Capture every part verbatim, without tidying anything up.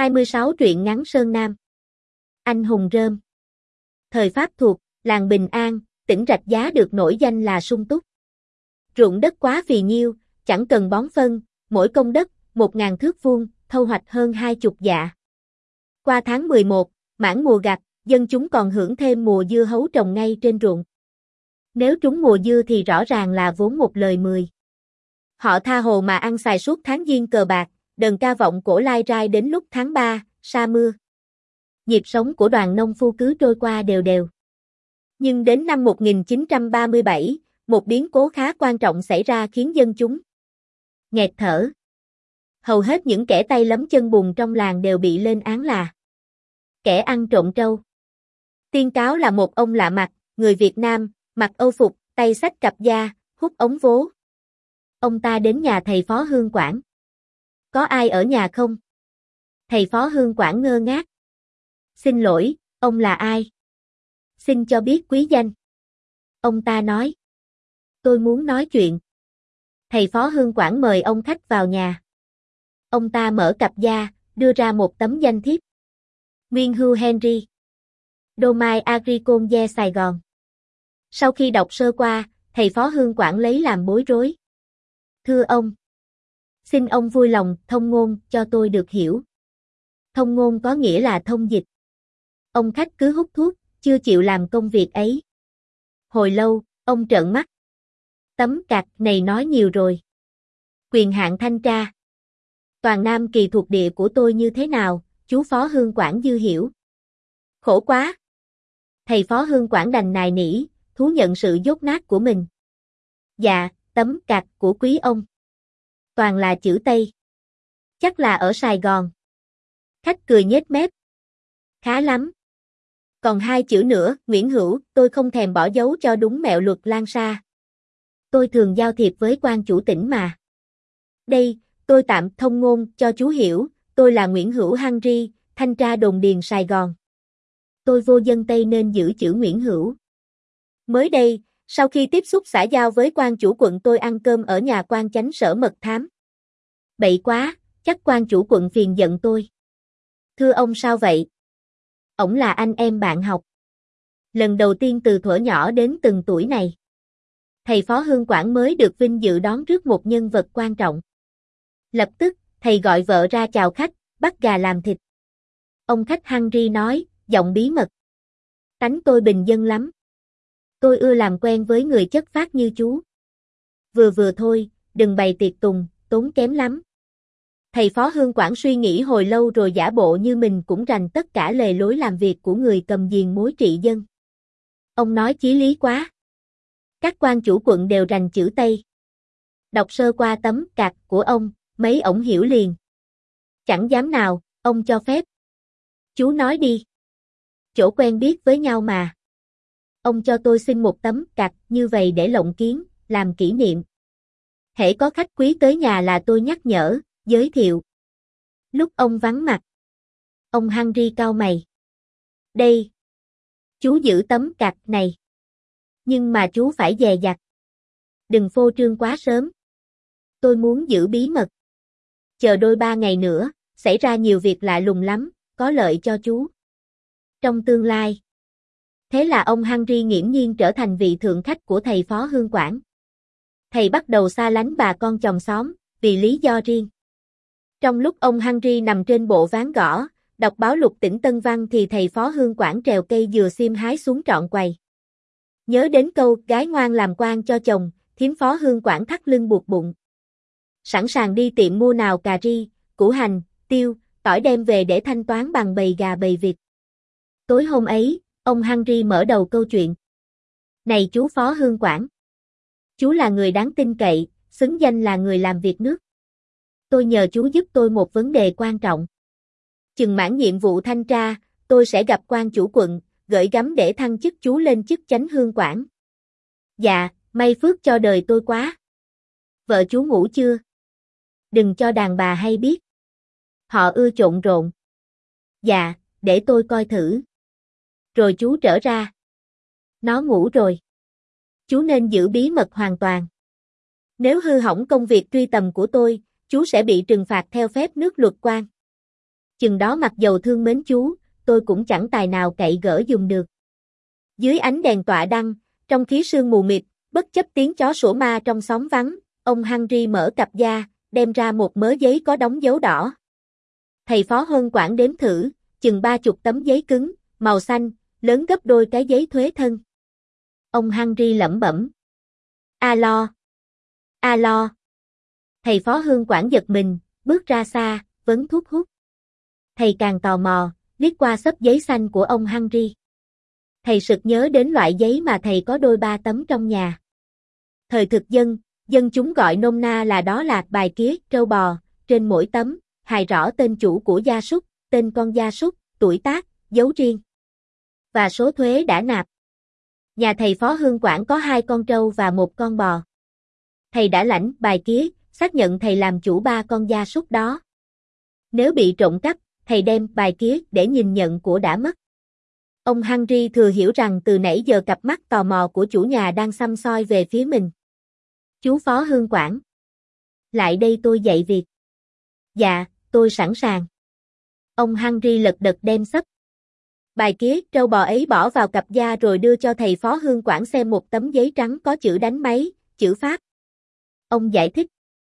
hai mươi sáu truyện ngắn Sơn Nam. Anh hùng rơm. Thời Pháp thuộc, làng Bình An, tỉnh Rạch Giá được nổi danh là sung túc. Ruộng đất quá phì nhiêu, chẳng cần bón phân, mỗi công đất, một ngàn thước vuông, thu hoạch hơn hai chục dạ. Qua tháng mười một, mãn mùa gặt, dân chúng còn hưởng thêm mùa dưa hấu trồng ngay trên ruộng. Nếu trúng mùa dưa thì rõ ràng là vốn một lời mười. Họ tha hồ mà ăn xài suốt tháng giêng cờ bạc, đờn ca vọng cổ lai rai đến lúc tháng ba, sa mưa. Nhịp sống của đoàn nông phu cứ trôi qua đều đều. Nhưng đến năm một nghìn chín trăm ba mươi bảy, một biến cố khá quan trọng xảy ra khiến dân chúng nghẹt thở. Hầu hết những kẻ tay lấm chân bùn trong làng đều bị lên án là kẻ ăn trộm trâu. Tiên cáo là một ông lạ mặt, người Việt Nam, mặc âu phục, tay xách cặp da, hút ống vố. Ông ta đến nhà thầy Phó Hương Quảng. Có ai ở nhà không? Thầy Phó Hương Quảng ngơ ngác. Xin lỗi, ông là ai? Xin cho biết quý danh. Ông ta nói. Tôi muốn nói chuyện. Thầy Phó Hương Quảng mời ông khách vào nhà. Ông ta mở cặp da, đưa ra một tấm danh thiếp. Nguyên hưu Henry. Domaine Agricole Sài Gòn. Sau khi đọc sơ qua, thầy Phó Hương Quảng lấy làm bối rối. Thưa ông. Xin ông vui lòng thông ngôn cho tôi được hiểu. Thông ngôn có nghĩa là thông dịch. Ông khách cứ hút thuốc, chưa chịu làm công việc ấy. Hồi lâu, ông trợn mắt. Tấm cạc này nói nhiều rồi. Quyền hạn thanh tra. Toàn Nam Kỳ thuộc địa của tôi như thế nào, chú Phó Hương Quảng dư hiểu. Khổ quá. Thầy Phó Hương Quảng đành nài nỉ, thú nhận sự dốt nát của mình. Dạ, tấm cạc của quý ông. Toàn là chữ Tây. Chắc là ở Sài Gòn. Khách cười nhếch mép. Khá lắm. Còn hai chữ nữa, Nguyễn Hữu, tôi không thèm bỏ dấu cho đúng mẹo luật Lan Sa. Tôi thường giao thiệp với quan chủ tỉnh mà. Đây, tôi tạm thông ngôn cho chú hiểu, tôi là Nguyễn Hữu Henry, thanh tra đồn điền Sài Gòn. Tôi vô dân Tây nên giữ chữ Nguyễn Hữu. Mới đây, sau khi tiếp xúc xã giao với quan chủ quận tôi ăn cơm ở nhà quan chánh sở mật thám. Bậy quá, chắc quan chủ quận phiền giận tôi. Thưa ông sao vậy? Ổng là anh em bạn học. Lần đầu tiên từ thuở nhỏ đến từng tuổi này. Thầy Phó Hương Quảng mới được vinh dự đón rước một nhân vật quan trọng. Lập tức, thầy gọi vợ ra chào khách, bắt gà làm thịt. Ông khách Henry nói, giọng bí mật. Tánh tôi bình dân lắm. Tôi ưa làm quen với người chất phác như chú. Vừa vừa thôi, đừng bày tiệc tùng, tốn kém lắm. Thầy Phó Hương Quảng suy nghĩ hồi lâu rồi giả bộ như mình cũng rành tất cả lề lối làm việc của người cầm diền mối trị dân. Ông nói chí lý quá. Các quan chủ quận đều rành chữ Tây. Đọc sơ qua tấm cạc của ông, mấy ổng hiểu liền. Chẳng dám nào, ông cho phép. Chú nói đi. Chỗ quen biết với nhau mà. Ông cho tôi xin một tấm cạc như vậy để lộng kiến, làm kỷ niệm. Hễ có khách quý tới nhà là tôi nhắc nhở, giới thiệu. Lúc ông vắng mặt. Ông Henry cau mày. Đây. Chú giữ tấm cạc này. Nhưng mà chú phải dè dặt. Đừng phô trương quá sớm. Tôi muốn giữ bí mật. Chờ đôi ba ngày nữa, xảy ra nhiều việc lạ lùng lắm, có lợi cho chú. Trong tương lai. Thế là ông Henry nghiễm nhiên trở thành vị thượng khách của thầy Phó Hương Quảng. Thầy bắt đầu xa lánh bà con chòm xóm, vì lý do riêng. Trong lúc ông Henry nằm trên bộ ván gõ, đọc báo lục tỉnh Tân Văn thì thầy Phó Hương Quảng trèo cây dừa xiêm hái xuống trọn quầy. Nhớ đến câu gái ngoan làm quan cho chồng, thím Phó Hương Quảng thắt lưng buộc bụng. Sẵn sàng đi tiệm mua nào cà ri, củ hành, tiêu, tỏi đem về để thanh toán bằng bầy gà bầy vịt. Tối hôm ấy, ông Henry mở đầu câu chuyện. Này chú Phó Hương Quảng. Chú là người đáng tin cậy, xứng danh là người làm việc nước. Tôi nhờ chú giúp tôi một vấn đề quan trọng. Chừng mãn nhiệm vụ thanh tra, tôi sẽ gặp quan chủ quận, gửi gắm để thăng chức chú lên chức chánh Hương Quảng. Dạ, may phước cho đời tôi quá. Vợ chú ngủ chưa? Đừng cho đàn bà hay biết. Họ ưa trộn rộn. Dạ, để tôi coi thử. Rồi chú trở ra. Nó ngủ rồi. Chú nên giữ bí mật hoàn toàn. Nếu hư hỏng công việc truy tầm của tôi, chú sẽ bị trừng phạt theo phép nước luật quan. Chừng đó mặc dầu thương mến chú, tôi cũng chẳng tài nào cậy gỡ dùng được. Dưới ánh đèn tọa đăng, trong khí sương mù mịt, bất chấp tiếng chó sủa ma trong xóm vắng, ông Henry mở cặp da, đem ra một mớ giấy có đóng dấu đỏ. Thầy phó huân quản đếm thử, chừng ba chục tấm giấy cứng, màu xanh, lớn gấp đôi cái giấy thuế thân. Ông Henry lẩm bẩm. Alo. Alo. Thầy phó hương quản giật mình, bước ra xa, vấn thuốc hút. Thầy càng tò mò, liếc qua xấp giấy xanh của ông Henry. Thầy sực nhớ đến loại giấy mà thầy có đôi ba tấm trong nhà. Thời thực dân, dân chúng gọi nôm na là đó là bài kía, trâu bò, trên mỗi tấm, hài rõ tên chủ của gia súc, tên con gia súc, tuổi tác, dấu riêng. Và số thuế đã nạp. Nhà thầy phó hương quản có hai con trâu và một con bò. Thầy đã lãnh bài kía, xác nhận thầy làm chủ ba con gia súc đó. Nếu bị trộm cắp, thầy đem bài kía để nhìn nhận của đã mất. Ông Henry thừa hiểu rằng từ nãy giờ cặp mắt tò mò của chủ nhà đang xăm soi về phía mình. Chú phó hương quản. Lại đây tôi dạy việc. Dạ, tôi sẵn sàng. Ông Henry lật đật đem xấp bài kía trâu bò ấy bỏ vào cặp da rồi đưa cho thầy phó hương quản xem một tấm giấy trắng có chữ đánh máy, chữ Pháp. Ông giải thích.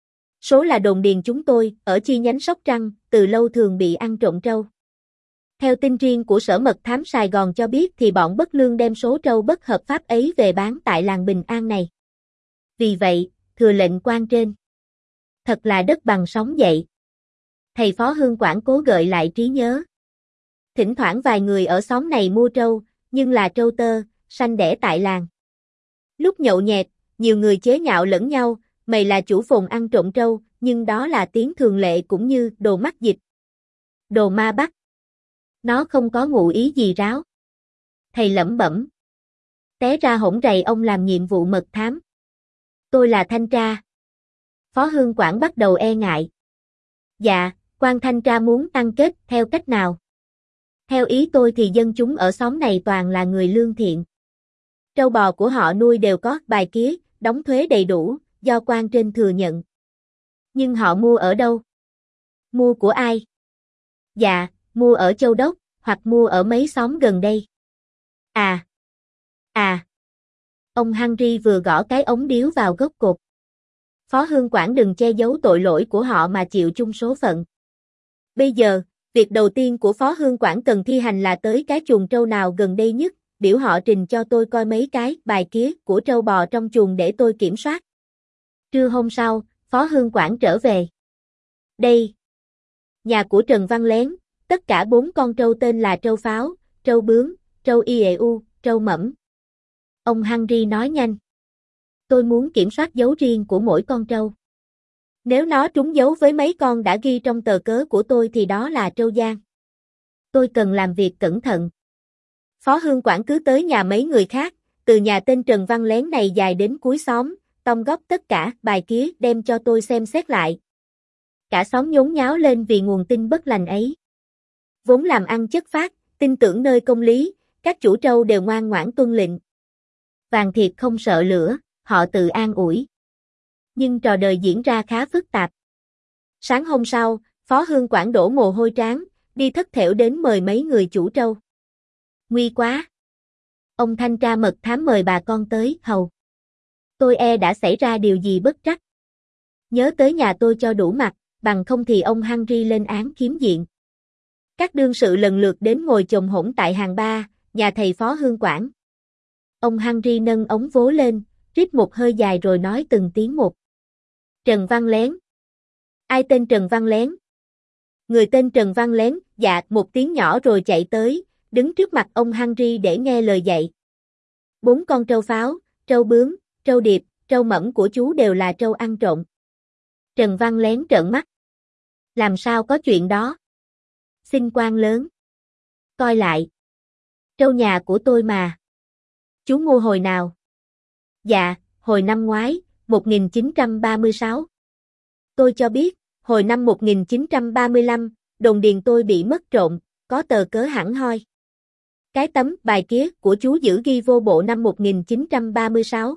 Số là đồn điền chúng tôi, ở chi nhánh Sóc Trăng, từ lâu thường bị ăn trộm trâu. Theo tin riêng của Sở Mật Thám Sài Gòn cho biết thì bọn bất lương đem số trâu bất hợp pháp ấy về bán tại làng Bình An này. Vì vậy, thừa lệnh quan trên. Thật là đất bằng sóng dậy. Thầy phó hương quản cố gợi lại trí nhớ. Thỉnh thoảng vài người ở xóm này mua trâu, nhưng là trâu tơ, sanh đẻ tại làng. Lúc nhậu nhẹt, nhiều người chế nhạo lẫn nhau, mày là chủ phồn ăn trộm trâu, nhưng đó là tiếng thường lệ cũng như đồ mắc dịch. Đồ ma bắt. Nó không có ngụ ý gì ráo. Thầy lẩm bẩm. Té ra hỗn rầy ông làm nhiệm vụ mật thám. Tôi là thanh tra. Phó hương quản bắt đầu e ngại. Dạ, quan thanh tra muốn tăng kết theo cách nào? Theo ý tôi thì dân chúng ở xóm này toàn là người lương thiện. Trâu bò của họ nuôi đều có bài kía, đóng thuế đầy đủ, do quan trên thừa nhận. Nhưng họ mua ở đâu? Mua của ai? Dạ, mua ở Châu Đốc, hoặc mua ở mấy xóm gần đây. À! À! Ông Henry vừa gõ cái ống điếu vào gốc cột. Phó hương quản đừng che giấu tội lỗi của họ mà chịu chung số phận. Bây giờ, việc đầu tiên của phó hương quản cần thi hành là tới cái chuồng trâu nào gần đây nhất, biểu họ trình cho tôi coi mấy cái bài kía của trâu bò trong chuồng để tôi kiểm soát. Trưa hôm sau, phó hương quản trở về. Đây. Nhà của Trần Văn Lén, tất cả bốn con trâu tên là trâu Pháo, trâu Bướm, trâu Ieu, trâu Mẫm. Ông Henry nói nhanh. Tôi muốn kiểm soát dấu riêng của mỗi con trâu. Nếu nó trúng dấu với mấy con đã ghi trong tờ cớ của tôi thì đó là trâu Giang. Tôi cần làm việc cẩn thận. Phó hương quản cứ tới nhà mấy người khác, từ nhà tên Trần Văn Lén này dài đến cuối xóm, tông góp tất cả bài kía đem cho tôi xem xét lại. Cả xóm nhốn nháo lên vì nguồn tin bất lành ấy. Vốn làm ăn chất phác, tin tưởng nơi công lý, các chủ trâu đều ngoan ngoãn tuân lệnh. Vàng thiệt không sợ lửa, họ tự an ủi. Nhưng trò đời diễn ra khá phức tạp. Sáng hôm sau, phó hương quản đổ mồ hôi trán, đi thất thểu đến mời mấy người chủ trâu. Nguy quá! Ông thanh tra mật thám mời bà con tới hầu. Tôi e đã xảy ra điều gì bất trắc. Nhớ tới nhà tôi cho đủ mặt, bằng không thì ông Henry lên án khiếm diện. Các đương sự lần lượt đến ngồi chồm hổn tại hàng ba, nhà thầy phó hương quản. Ông Henry nâng ống vố lên, rít một hơi dài rồi nói từng tiếng một. Trần Văn Lén. Ai tên Trần Văn Lén? Người tên Trần Văn Lén, dạ một tiếng nhỏ rồi chạy tới, đứng trước mặt ông Henry để nghe lời dạy. Bốn con trâu Pháo, trâu Bướm, trâu Điệp, trâu Mẫm của chú đều là trâu ăn trộm. Trần Văn Lén trợn mắt. Làm sao có chuyện đó? Xin quan lớn. Coi lại. Trâu nhà của tôi mà. Chú mua hồi nào? Dạ, hồi năm ngoái, một nghìn chín trăm ba mươi sáu. Tôi cho biết, hồi năm một nghìn chín trăm ba mươi lăm, đồn điền tôi bị mất trộm, có tờ cớ hẳn hoi. Cái tấm bài kía của chú giữ ghi vô bộ năm một nghìn chín trăm ba mươi sáu.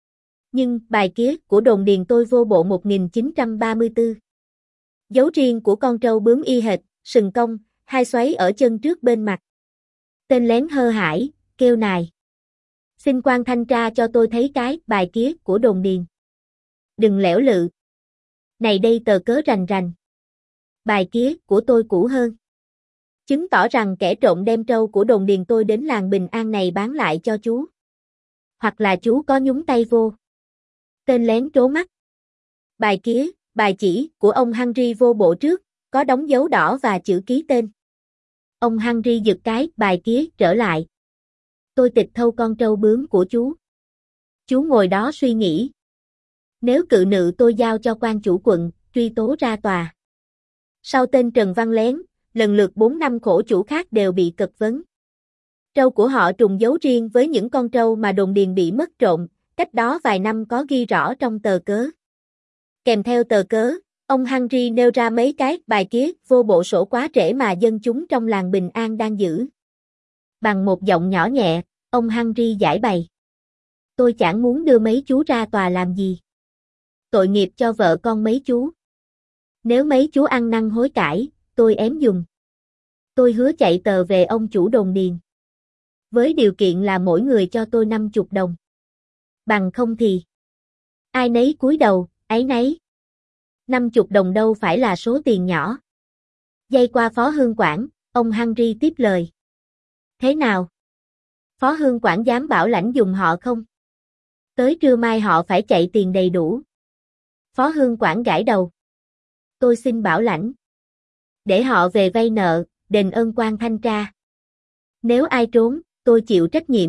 Nhưng bài kía của đồn điền tôi vô bộ một nghìn chín trăm ba mươi tư. Dấu riêng của con trâu Bướm y hệt, sừng cong, hai xoáy ở chân trước bên mặt. Tên lén hơ hải, kêu nài. Xin quan thanh tra cho tôi thấy cái bài kia của đồn điền. Đừng lẻo lự. Này đây tờ cớ rành rành. Bài kia của tôi cũ hơn. Chứng tỏ rằng kẻ trộm đem trâu của đồn điền tôi đến làng Bình An này bán lại cho chú. Hoặc là chú có nhúng tay vô. Tên lén trố mắt. Bài kia, bài chỉ của ông Henry vô bộ trước, có đóng dấu đỏ và chữ ký tên. Ông Henry giật cái bài kia trở lại. Tôi tịch thâu con trâu bướm của chú. Chú ngồi đó suy nghĩ. Nếu cự nữ tôi giao cho quan chủ quận, truy tố ra tòa. Sau tên Trần Văn Lén, lần lượt bốn năm khổ chủ khác đều bị cật vấn. Trâu của họ trùng dấu riêng với những con trâu mà đồn điền bị mất trộm, cách đó vài năm có ghi rõ trong tờ cớ. Kèm theo tờ cớ, ông Henry nêu ra mấy cái bài kia vô bộ sổ quá trễ mà dân chúng trong làng Bình An đang giữ. Bằng một giọng nhỏ nhẹ, ông Henry giải bày. Tôi chẳng muốn đưa mấy chú ra tòa làm gì. Tội nghiệp cho vợ con mấy chú. Nếu mấy chú ăn năn hối cải, tôi ém dùng. Tôi hứa chạy tờ về ông chủ đồn điền. Với điều kiện là mỗi người cho tôi năm mươi đồng. Bằng không thì. Ai nấy cúi đầu, ấy nấy. năm mươi đồng đâu phải là số tiền nhỏ. Giây qua Phó Hương Quản, ông Henry tiếp lời. Thế nào? Phó Hương Quản dám bảo lãnh dùng họ không? Tới trưa mai họ phải chạy tiền đầy đủ. Phó Hương Quản gãi đầu. Tôi xin bảo lãnh. Để họ về vay nợ, đền ơn quan thanh tra. Nếu ai trốn, tôi chịu trách nhiệm.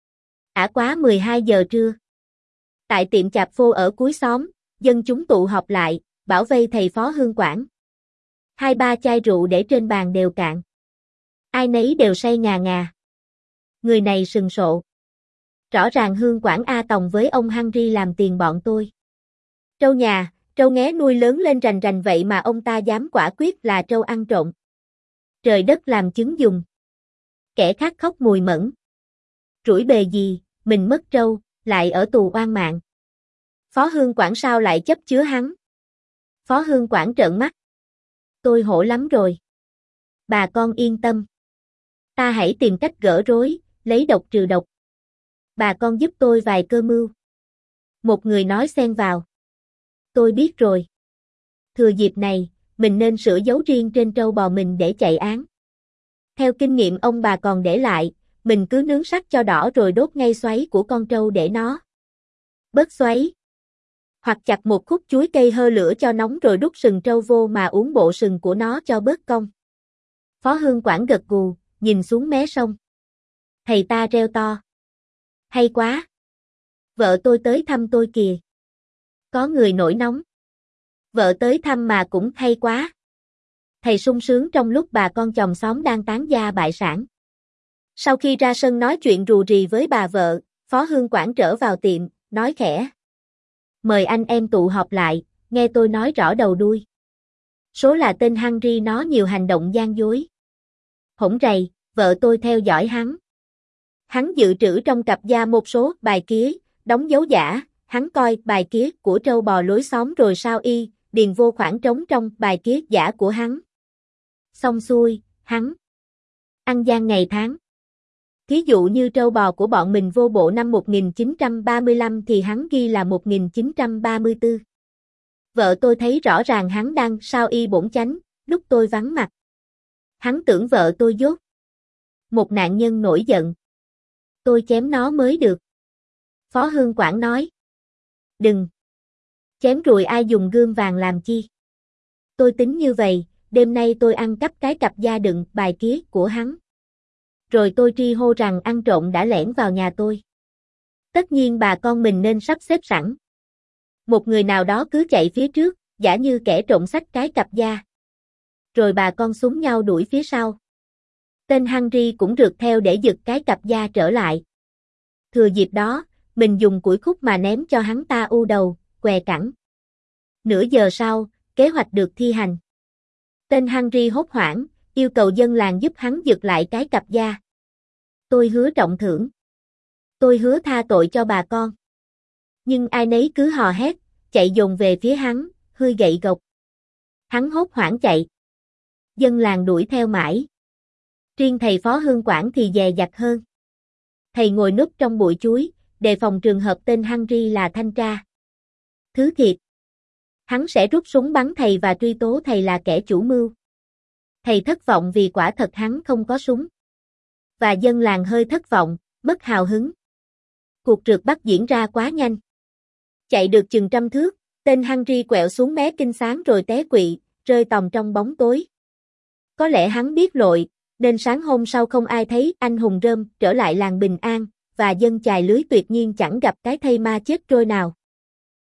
Ả quá mười hai giờ trưa. Tại tiệm chạp phô ở cuối xóm, dân chúng tụ họp lại, bảo vây thầy Phó Hương Quản. Hai ba chai rượu để trên bàn đều cạn. Ai nấy đều say ngà ngà. Người này sừng sộ. Rõ ràng Hương Quản A Tòng với ông Henry làm tiền bọn tôi. Trâu nhà, trâu nghé nuôi lớn lên rành rành vậy mà ông ta dám quả quyết là trâu ăn trộm. Trời đất làm chứng dùng. Kẻ khác khóc mùi mẫn. Rủi bề gì, mình mất trâu, lại ở tù oan mạng. Phó Hương Quản sao lại chấp chứa hắn? Phó Hương Quản trợn mắt. Tôi hổ lắm rồi. Bà con yên tâm. Ta hãy tìm cách gỡ rối, lấy độc trừ độc. Bà con giúp tôi vài cơ mưu. Một người nói xen vào. Tôi biết rồi. Thừa dịp này, mình nên sửa dấu riêng trên trâu bò mình để chạy án. Theo kinh nghiệm ông bà còn để lại, mình cứ nướng sắt cho đỏ rồi đốt ngay xoáy của con trâu để nó bớt xoáy. Hoặc chặt một khúc chuối cây hơ lửa cho nóng rồi đút sừng trâu vô mà uống bộ sừng của nó cho bớt cong. Phó Hương Quản gật gù, nhìn xuống mé sông. Thầy ta reo to. Hay quá. Vợ tôi tới thăm tôi kìa. Có người nổi nóng. Vợ tới thăm mà cũng hay quá. Thầy sung sướng trong lúc bà con chòm xóm đang tán gia bại sản. Sau khi ra sân nói chuyện rù rì với bà vợ, Phó Hương Quản trở vào tiệm, nói khẽ. Mời anh em tụ họp lại, nghe tôi nói rõ đầu đuôi. Số là tên Henry nó nhiều hành động gian dối. Hỗn rầy, vợ tôi theo dõi hắn. Hắn dự trữ trong cặp da một số bài kía, đóng dấu giả, hắn coi bài kía của trâu bò lối xóm rồi sao y, điền vô khoảng trống trong bài kía giả của hắn. Xong xuôi, hắn ăn gian ngày tháng. Thí dụ như trâu bò của bọn mình vô bộ năm một nghìn chín trăm ba mươi lăm thì hắn ghi là một nghìn chín trăm ba mươi tư. Vợ tôi thấy rõ ràng hắn đang sao y bổn chánh, lúc tôi vắng mặt. Hắn tưởng vợ tôi dốt. Một nạn nhân nổi giận. Tôi chém nó mới được. Phó Hương Quản nói. Đừng. Chém rồi ai dùng gươm vàng làm chi. Tôi tính như vậy, đêm nay tôi ăn cắp cái cặp da đựng bài kía của hắn. Rồi tôi tri hô rằng ăn trộm đã lẻn vào nhà tôi. Tất nhiên bà con mình nên sắp xếp sẵn. Một người nào đó cứ chạy phía trước, giả như kẻ trộm xách cái cặp da. Rồi bà con súng nhau đuổi phía sau. Tên Henry cũng rượt theo để giật cái cặp da trở lại. Thừa dịp đó, mình dùng củi khúc mà ném cho hắn ta u đầu, què cẳng. Nửa giờ sau, kế hoạch được thi hành. Tên Henry hốt hoảng, yêu cầu dân làng giúp hắn giật lại cái cặp da. Tôi hứa trọng thưởng. Tôi hứa tha tội cho bà con. Nhưng ai nấy cứ hò hét, chạy dồn về phía hắn, hơi gậy gộc. Hắn hốt hoảng chạy. Dân làng đuổi theo mãi. Riêng thầy Phó Hương Quảng thì dè dặt hơn. Thầy ngồi núp trong bụi chuối, đề phòng trường hợp tên Henry là thanh tra. Thứ thiệt. Hắn sẽ rút súng bắn thầy và truy tố thầy là kẻ chủ mưu. Thầy thất vọng vì quả thật hắn không có súng. Và dân làng hơi thất vọng, mất hào hứng. Cuộc rượt bắt diễn ra quá nhanh. Chạy được chừng trăm thước, tên Henry quẹo xuống mé kinh sáng rồi té quỵ, rơi tòng trong bóng tối. Có lẽ hắn biết lội, nên sáng hôm sau không ai thấy anh hùng rơm trở lại làng bình an, và dân chài lưới tuyệt nhiên chẳng gặp cái thây ma chết trôi nào.